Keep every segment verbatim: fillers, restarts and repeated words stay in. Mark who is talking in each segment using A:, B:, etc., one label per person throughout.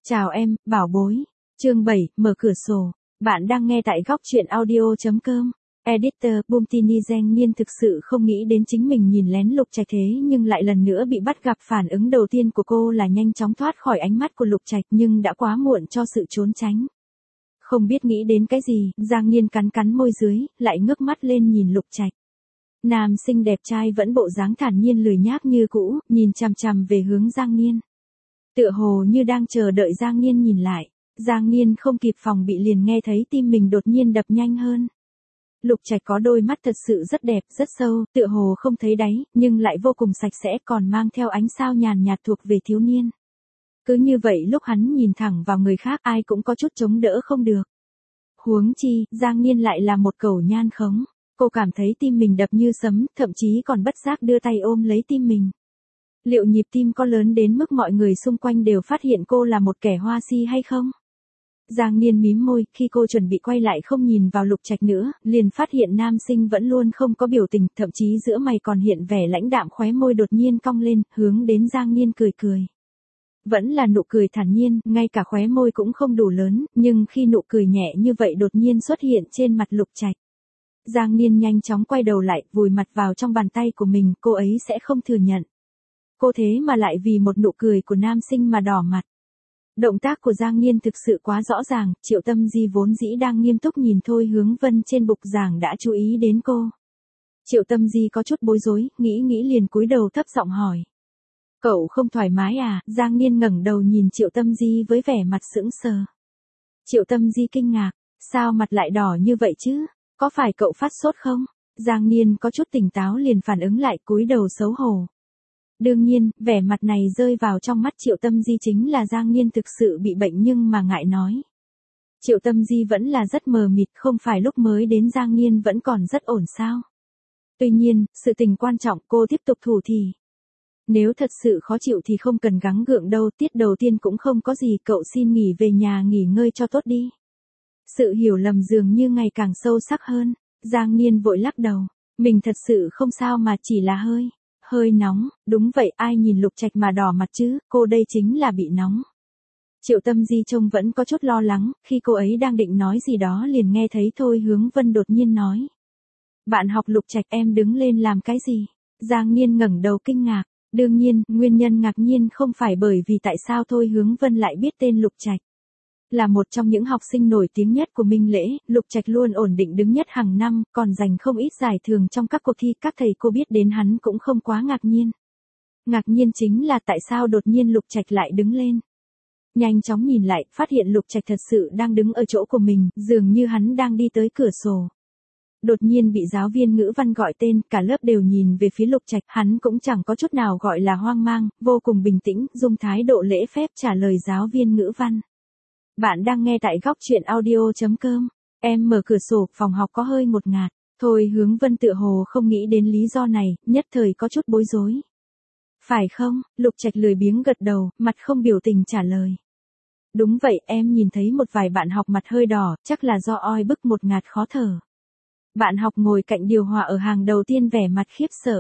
A: Chào em, bảo bối. Chương bảy, mở cửa sổ. Bạn đang nghe tại góc truyện audio.com. Editor Bumtini Giang Niên thực sự không nghĩ đến chính mình nhìn lén Lục Trạch thế nhưng lại lần nữa bị bắt gặp. Phản ứng đầu tiên của cô là nhanh chóng thoát khỏi ánh mắt của Lục Trạch nhưng đã quá muộn cho sự trốn tránh. Không biết nghĩ đến cái gì, Giang Niên cắn cắn môi dưới, lại ngước mắt lên nhìn Lục Trạch. Nam sinh đẹp trai vẫn bộ dáng thản nhiên lười nhác như cũ, nhìn chằm chằm về hướng Giang Niên. Tựa hồ như đang chờ đợi Giang Niên nhìn lại. Giang Niên không kịp phòng bị liền nghe thấy tim mình đột nhiên đập nhanh hơn. Lục Trạch có đôi mắt thật sự rất đẹp, rất sâu, tựa hồ không thấy đáy, nhưng lại vô cùng sạch sẽ còn mang theo ánh sao nhàn nhạt thuộc về thiếu niên. Cứ như vậy lúc hắn nhìn thẳng vào người khác ai cũng có chút chống đỡ không được. Huống chi, Giang Niên lại là một cẩu nhan khống. Cô cảm thấy tim mình đập như sấm, thậm chí còn bất giác đưa tay ôm lấy tim mình. Liệu nhịp tim có lớn đến mức mọi người xung quanh đều phát hiện cô là một kẻ hoa si hay không? Giang Niên mím môi, khi cô chuẩn bị quay lại không nhìn vào Lục Trạch nữa, liền phát hiện nam sinh vẫn luôn không có biểu tình, thậm chí giữa mày còn hiện vẻ lãnh đạm, khóe môi đột nhiên cong lên, hướng đến Giang Niên cười cười. Vẫn là nụ cười thản nhiên, ngay cả khóe môi cũng không đủ lớn, nhưng khi nụ cười nhẹ như vậy đột nhiên xuất hiện trên mặt Lục Trạch. Giang Niên nhanh chóng quay đầu lại, vùi mặt vào trong bàn tay của mình, cô ấy sẽ không thừa nhận. Cô thế mà lại vì một nụ cười của nam sinh mà đỏ mặt. Động tác của Giang Niên thực sự quá rõ ràng, Triệu Tâm Di vốn dĩ đang nghiêm túc nhìn Thôi Hướng Vân trên bục giảng đã chú ý đến cô. Triệu Tâm Di có chút bối rối, nghĩ nghĩ liền cúi đầu thấp giọng hỏi. Cậu không thoải mái à? Giang Niên ngẩng đầu nhìn Triệu Tâm Di với vẻ mặt sững sờ. Triệu Tâm Di kinh ngạc, sao mặt lại đỏ như vậy chứ? Có phải cậu phát sốt không? Giang Niên có chút tỉnh táo liền phản ứng lại cúi đầu xấu hổ. Đương nhiên, vẻ mặt này rơi vào trong mắt Triệu Tâm Di chính là Giang Niên thực sự bị bệnh nhưng mà ngại nói. Triệu Tâm Di vẫn là rất mờ mịt, không phải lúc mới đến Giang Niên vẫn còn rất ổn sao. Tuy nhiên, sự tình quan trọng cô tiếp tục thủ thì. Nếu thật sự khó chịu thì không cần gắng gượng đâu, tiết đầu tiên cũng không có gì, cậu xin nghỉ về nhà nghỉ ngơi cho tốt đi. Sự hiểu lầm dường như ngày càng sâu sắc hơn, Giang Niên vội lắc đầu, mình thật sự không sao mà chỉ là hơi. Hơi nóng, đúng vậy ai nhìn Lục Trạch mà đỏ mặt chứ, cô đây chính là bị nóng. Triệu Tâm Di trông vẫn có chút lo lắng, khi cô ấy đang định nói gì đó liền nghe thấy Thôi Hướng Vân đột nhiên nói. Bạn học Lục Trạch em đứng lên làm cái gì? Giang Niên ngẩng đầu kinh ngạc, đương nhiên, nguyên nhân ngạc nhiên không phải bởi vì tại sao Thôi Hướng Vân lại biết tên Lục Trạch. Là một trong những học sinh nổi tiếng nhất của Minh Lễ, Lục Trạch luôn ổn định đứng nhất hàng năm, còn giành không ít giải thưởng trong các cuộc thi, các thầy cô biết đến hắn cũng không quá ngạc nhiên. Ngạc nhiên chính là tại sao đột nhiên Lục Trạch lại đứng lên. Nhanh chóng nhìn lại, phát hiện Lục Trạch thật sự đang đứng ở chỗ của mình, dường như hắn đang đi tới cửa sổ. Đột nhiên bị giáo viên ngữ văn gọi tên, cả lớp đều nhìn về phía Lục Trạch, hắn cũng chẳng có chút nào gọi là hoang mang, vô cùng bình tĩnh, dùng thái độ lễ phép trả lời giáo viên ngữ văn. Bạn đang nghe tại góc truyện audio.com. Em mở cửa sổ, phòng học có hơi ngột ngạt. Thôi Hướng Vân tựa hồ không nghĩ đến lý do này, nhất thời có chút bối rối. Phải không? Lục Trạch lười biếng gật đầu, mặt không biểu tình trả lời. Đúng vậy, em nhìn thấy một vài bạn học mặt hơi đỏ, chắc là do oi bức một ngạt khó thở. Bạn học ngồi cạnh điều hòa ở hàng đầu tiên vẻ mặt khiếp sợ.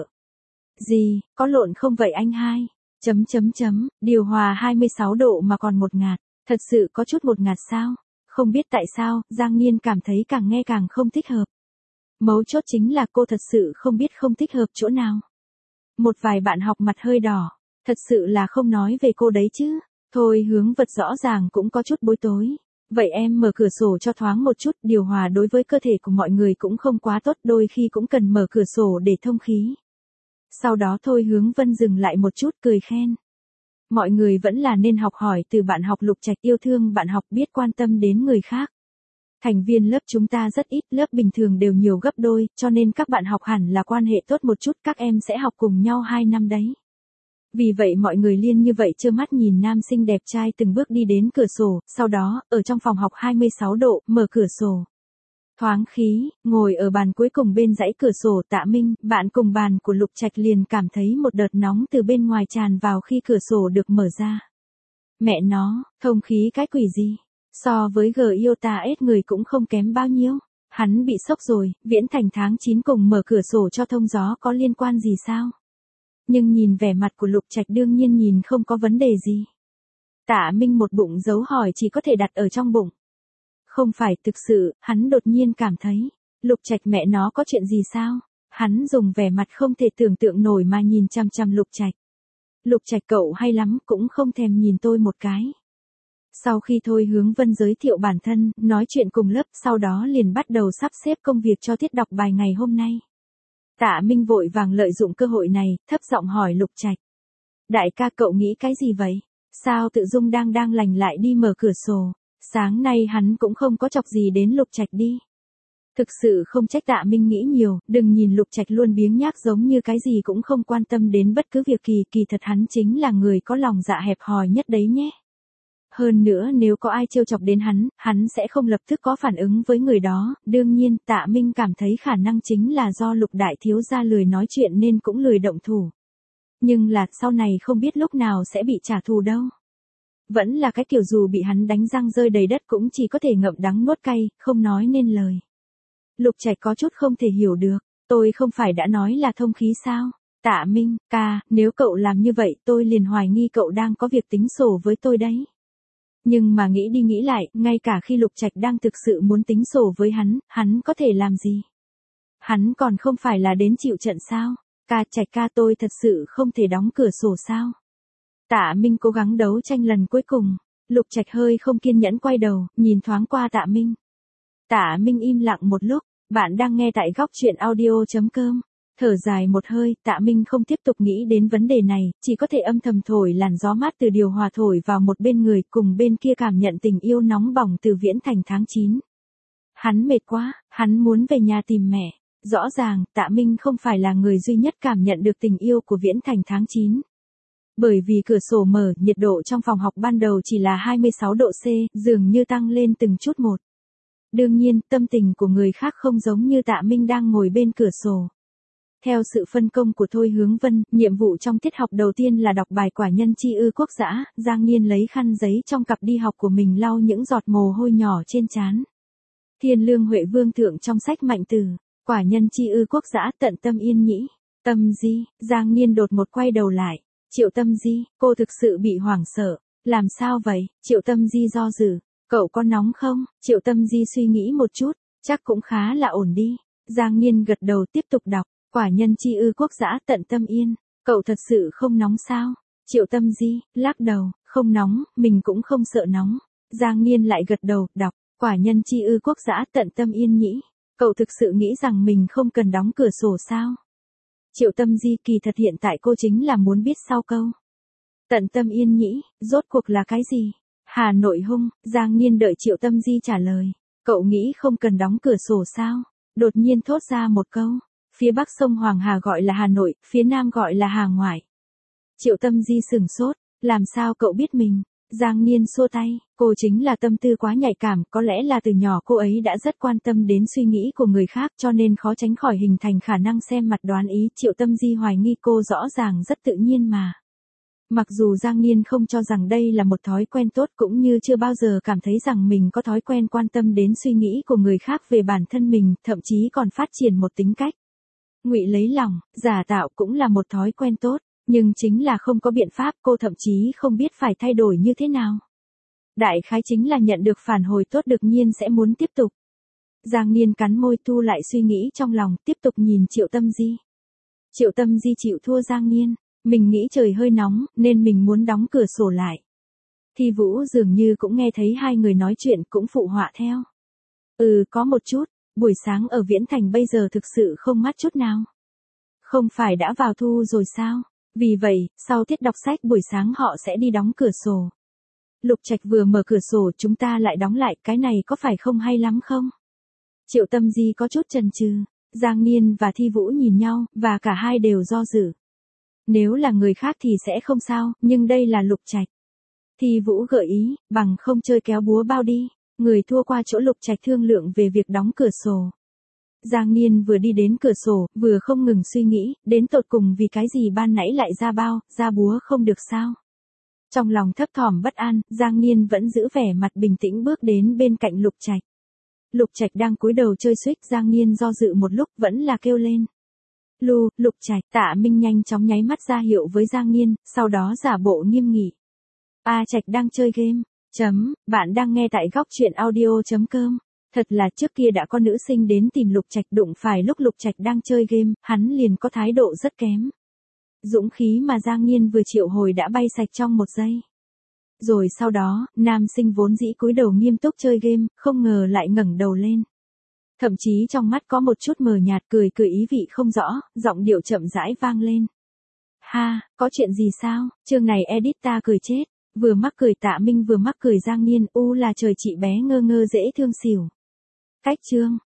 A: Gì, có lộn không vậy anh hai? Chấm chấm chấm, điều hòa hai mươi sáu độ mà còn một ngạt. Thật sự có chút một ngạt sao? Không biết tại sao, Giang Niên cảm thấy càng nghe càng không thích hợp. Mấu chốt chính là cô thật sự không biết không thích hợp chỗ nào. Một vài bạn học mặt hơi đỏ, thật sự là không nói về cô đấy chứ. Thôi Hướng Vật rõ ràng cũng có chút bối rối. Vậy em mở cửa sổ cho thoáng một chút, điều hòa đối với cơ thể của mọi người cũng không quá tốt, đôi khi cũng cần mở cửa sổ để thông khí. Sau đó Thôi Hướng Vân dừng lại một chút cười khen. Mọi người vẫn là nên học hỏi từ bạn học Lục Trạch, yêu thương bạn học, biết quan tâm đến người khác. Thành viên lớp chúng ta rất ít, lớp bình thường đều nhiều gấp đôi, cho nên các bạn học hẳn là quan hệ tốt một chút, các em sẽ học cùng nhau hai năm đấy. Vì vậy mọi người liên như vậy trơ mắt nhìn nam sinh đẹp trai từng bước đi đến cửa sổ, sau đó, ở trong phòng học hai mươi sáu độ, mở cửa sổ. Thoáng khí, ngồi ở bàn cuối cùng bên dãy cửa sổ, Tạ Minh, bạn cùng bàn của Lục Trạch liền cảm thấy một đợt nóng từ bên ngoài tràn vào khi cửa sổ được mở ra. Mẹ nó, thông khí cái quỷ gì? So với G Iota S người cũng không kém bao nhiêu. Hắn bị sốc rồi, Viễn Thành tháng chín cùng mở cửa sổ cho thông gió có liên quan gì sao? Nhưng nhìn vẻ mặt của Lục Trạch đương nhiên nhìn không có vấn đề gì. Tạ Minh một bụng dấu hỏi chỉ có thể đặt ở trong bụng. Không phải, thực sự, hắn đột nhiên cảm thấy, Lục Trạch mẹ nó có chuyện gì sao? Hắn dùng vẻ mặt không thể tưởng tượng nổi mà nhìn chằm chằm Lục Trạch. Lục Trạch cậu hay lắm, cũng không thèm nhìn tôi một cái. Sau khi Thôi Hướng Vân giới thiệu bản thân, nói chuyện cùng lớp, sau đó liền bắt đầu sắp xếp công việc cho tiết đọc bài ngày hôm nay. Tạ Minh vội vàng lợi dụng cơ hội này, thấp giọng hỏi Lục Trạch. Đại ca cậu nghĩ cái gì vậy? Sao tự dưng đang đang lành lại đi mở cửa sổ? Sáng nay hắn cũng không có chọc gì đến Lục Trạch đi. Thực sự không trách Tạ Minh nghĩ nhiều, đừng nhìn Lục Trạch luôn biếng nhác giống như cái gì cũng không quan tâm đến bất cứ việc kỳ, kỳ thật hắn chính là người có lòng dạ hẹp hòi nhất đấy nhé. Hơn nữa nếu có ai trêu chọc đến hắn, hắn sẽ không lập tức có phản ứng với người đó, đương nhiên Tạ Minh cảm thấy khả năng chính là do Lục đại thiếu gia lười nói chuyện nên cũng lười động thủ. Nhưng là sau này không biết lúc nào sẽ bị trả thù đâu. Vẫn là cái kiểu dù bị hắn đánh răng rơi đầy đất cũng chỉ có thể ngậm đắng nuốt cay, không nói nên lời. Lục Trạch có chút không thể hiểu được, tôi không phải đã nói là thông khí sao? Tạ Minh, ca, nếu cậu làm như vậy tôi liền hoài nghi cậu đang có việc tính sổ với tôi đấy. Nhưng mà nghĩ đi nghĩ lại, ngay cả khi Lục Trạch đang thực sự muốn tính sổ với hắn, hắn có thể làm gì? Hắn còn không phải là đến chịu trận sao? Ca Trạch ca tôi thật sự không thể đóng cửa sổ sao? Tạ Minh cố gắng đấu tranh lần cuối cùng. Lục Trạch hơi không kiên nhẫn quay đầu, nhìn thoáng qua Tạ Minh. Tạ Minh im lặng một lúc, bạn đang nghe tại góc truyện audio chấm com. Thở dài một hơi, Tạ Minh không tiếp tục nghĩ đến vấn đề này, chỉ có thể âm thầm thổi làn gió mát từ điều hòa thổi vào một bên người, cùng bên kia cảm nhận tình yêu nóng bỏng từ Viễn Thành tháng chín. Hắn mệt quá, hắn muốn về nhà tìm mẹ. Rõ ràng, Tạ Minh không phải là người duy nhất cảm nhận được tình yêu của Viễn Thành tháng chín. Bởi vì cửa sổ mở, nhiệt độ trong phòng học ban đầu chỉ là hai mươi sáu độ C, dường như tăng lên từng chút một. Đương nhiên, tâm tình của người khác không giống như Tạ Minh đang ngồi bên cửa sổ. Theo sự phân công của Thôi Hướng Vân, nhiệm vụ trong tiết học đầu tiên là đọc bài Quả Nhân Chi Ư Quốc Dã, Giang Niên lấy khăn giấy trong cặp đi học của mình lau những giọt mồ hôi nhỏ trên trán. Thiên Lương Huệ Vương thượng trong sách Mạnh Tử, Quả Nhân Chi Ư Quốc Dã tận tâm yên nhĩ. Tâm Di, Giang Niên đột một quay đầu lại. Triệu Tâm Di, cô thực sự bị hoảng sợ. Làm sao vậy? Triệu Tâm Di do dự. Cậu có nóng không? Triệu Tâm Di suy nghĩ một chút, chắc cũng khá là ổn đi. Giang Niên gật đầu tiếp tục đọc. Quả Nhân Chi Ư Quốc Dã tận tâm yên. Cậu thật sự không nóng sao? Triệu Tâm Di, lắc đầu, không nóng, mình cũng không sợ nóng. Giang Niên lại gật đầu, đọc. Quả Nhân Chi Ư Quốc Dã tận tâm yên nhĩ. Cậu thực sự nghĩ rằng mình không cần đóng cửa sổ sao? Triệu Tâm Di, kỳ thật hiện tại cô chính là muốn biết sau câu. Tận tâm yên nhĩ, rốt cuộc là cái gì? Hà Nội hung, Giang Niên đợi Triệu Tâm Di trả lời. Cậu nghĩ không cần đóng cửa sổ sao? Đột nhiên thốt ra một câu. Phía bắc sông Hoàng Hà gọi là Hà Nội, phía nam gọi là Hà Ngoại. Triệu Tâm Di sừng sốt, làm sao cậu biết mình? Giang Niên xua tay, cô chính là tâm tư quá nhạy cảm, có lẽ là từ nhỏ cô ấy đã rất quan tâm đến suy nghĩ của người khác cho nên khó tránh khỏi hình thành khả năng xem mặt đoán ý. Triệu Tâm Di hoài nghi cô rõ ràng rất tự nhiên mà. Mặc dù Giang Niên không cho rằng đây là một thói quen tốt cũng như chưa bao giờ cảm thấy rằng mình có thói quen quan tâm đến suy nghĩ của người khác về bản thân mình, thậm chí còn phát triển một tính cách ngụy lấy lòng, giả tạo cũng là một thói quen tốt, nhưng chính là không có biện pháp, cô thậm chí không biết phải thay đổi như thế nào. Đại khái chính là nhận được phản hồi tốt đương nhiên sẽ muốn tiếp tục. Giang Niên cắn môi thu lại suy nghĩ trong lòng, tiếp tục nhìn Triệu Tâm Di. Triệu Tâm Di chịu thua Giang Niên, mình nghĩ trời hơi nóng, nên mình muốn đóng cửa sổ lại. Thi Vũ dường như cũng nghe thấy hai người nói chuyện cũng phụ họa theo. Ừ, có một chút. Buổi sáng ở Viễn Thành bây giờ thực sự không mát chút nào. Không phải đã vào thu rồi sao? Vì vậy, sau tiết đọc sách buổi sáng họ sẽ đi đóng cửa sổ. Lục Trạch vừa mở cửa sổ chúng ta lại đóng lại, cái này có phải không hay lắm không? Triệu Tâm Di có chút chần chừ. Giang Niên và Thi Vũ nhìn nhau, và cả hai đều do dự. Nếu là người khác thì sẽ không sao, nhưng đây là Lục Trạch. Thi Vũ gợi ý, bằng không chơi kéo búa bao đi. Người thua qua chỗ Lục Trạch thương lượng về việc đóng cửa sổ. Giang Niên vừa đi đến cửa sổ, vừa không ngừng suy nghĩ, đến tột cùng vì cái gì ban nãy lại ra bao, ra búa không được sao. Trong lòng thấp thỏm bất an, Giang Niên vẫn giữ vẻ mặt bình tĩnh bước đến bên cạnh Lục Trạch. Lục Trạch đang cúi đầu chơi xuích, Giang Niên do dự một lúc vẫn là kêu lên. Lu, Lục Trạch. Tạ Minh nhanh chóng nháy mắt ra hiệu với Giang Niên, sau đó giả bộ nghiêm nghị. A Trạch đang chơi game. Chấm, bạn đang nghe tại góc chuyện audio chấm com. Thật là trước kia đã có nữ sinh đến tìm Lục Trạch, đụng phải lúc Lục Trạch đang chơi game, hắn liền có thái độ rất kém. Dũng khí mà Giang Nhiên vừa triệu hồi đã bay sạch trong một giây. Rồi sau đó, nam sinh vốn dĩ cúi đầu nghiêm túc chơi game, không ngờ lại ngẩng đầu lên. Thậm chí trong mắt có một chút mờ nhạt, cười cười ý vị không rõ, giọng điệu chậm rãi vang lên. Ha, có chuyện gì sao? Chương này edit ta cười chết. Vừa mắc cười Tạ Minh vừa mắc cười Giang Nhiên, u là trời chị bé ngơ ngơ dễ thương xỉu. Cách chương.